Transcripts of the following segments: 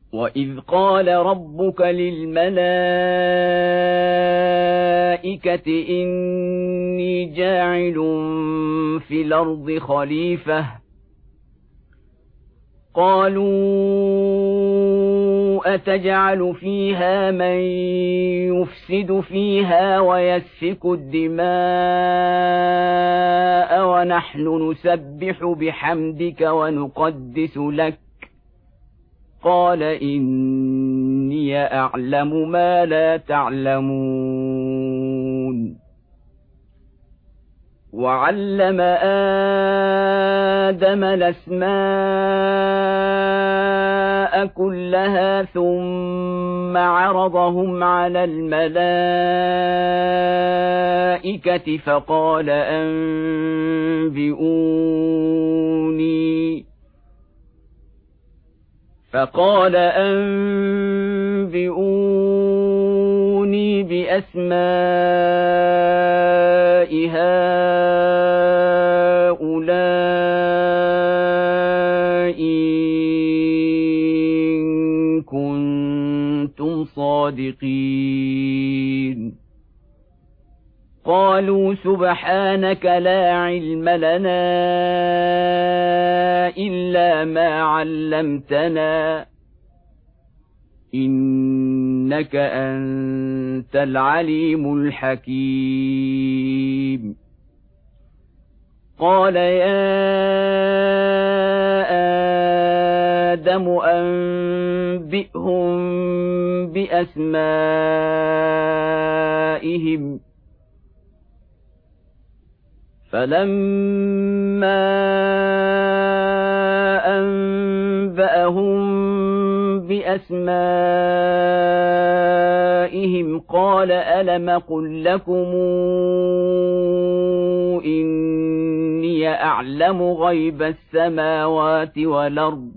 وإذ قال ربك للملائكة إني جاعل في الأرض خليفة قالوا أتجعل فيها من يفسد فيها ويسفك الدماء ونحن نسبح بحمدك ونقدس لك قال إني أعلم ما لا تعلمون وعلم آدم الأسماء كلها ثم عرضهم على الملائكة فقال أنبئوني بأسماء هؤلاء إن كنتم صادقين قالوا سبحانك لا علم لنا إلا ما علمتنا إنك أنت العليم الحكيم قال يا آدم أنبئهم بأسمائهم فلما أنبأهم بأسمائهم قال ألم قل لكم إني أعلم غيب السماوات والأرض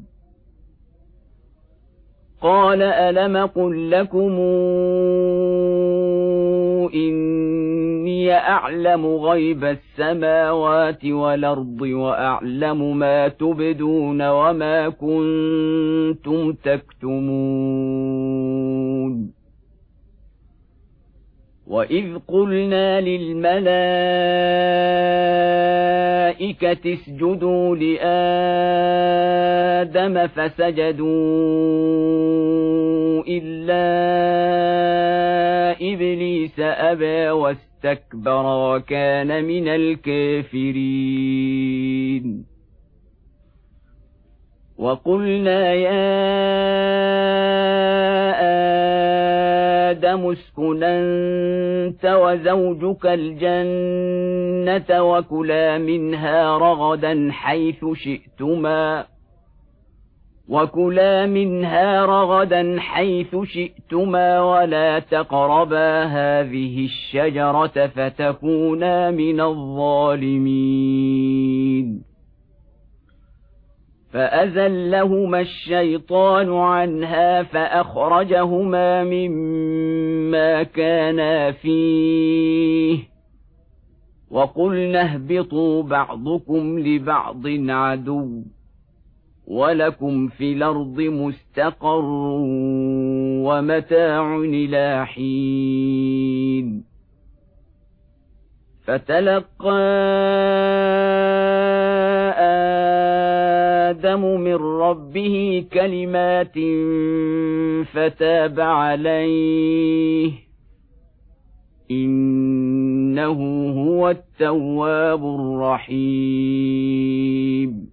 قال ألم قل لكم إني أعلم غيب السماوات والأرض وأعلم ما تبدون وما كنتم تكتمون وإذ قلنا للملائكة اسجدوا لآدم فسجدوا إلا إبليس أبى واستكبر وكان من الكافرين وقلنا يا آدم اسكن أنت وزوجك الجنة وكلا منها رغدا حيث شئتما ولا تقربا هذه الشجرة فتكونا من الظالمين فأزلهما الشيطان عنها فأخرجهما مما كانا فيه وقلنا اهبطوا بعضكم لبعض عدو ولكم في الأرض مستقر ومتاع إلى حين فتلقى آدم من ربه كلمات فتاب عليه إنه هو التواب الرحيم